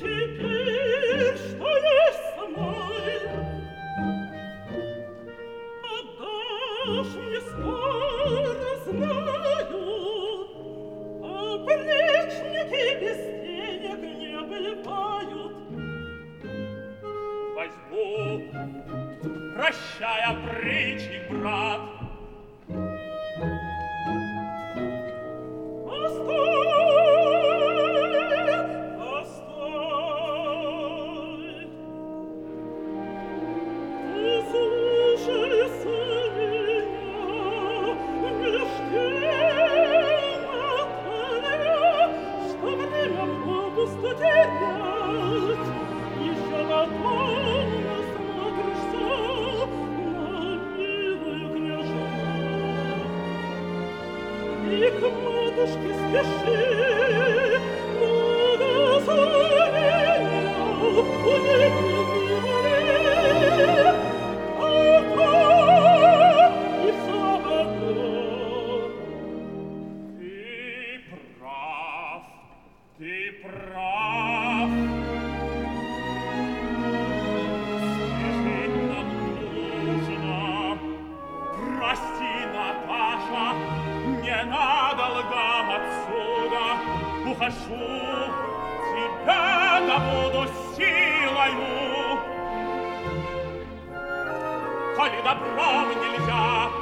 теперь, что есть со мной, отдашь мне скоро, знаю, а плечники без денег не бывают. Возьму, прощай, опричник, брат. Постой, постой. Послушайся меня, меж тем отворя, что время попусту терять. Еще потом насмотришься на милую княжну. И к матушке спеши, благословения унеси, а там и свобода. Ты прав. Спешить нам нужно. Прости, Наташа, ненадолго отсюда ухожу, тебя добуду силою. Коли добром нельзя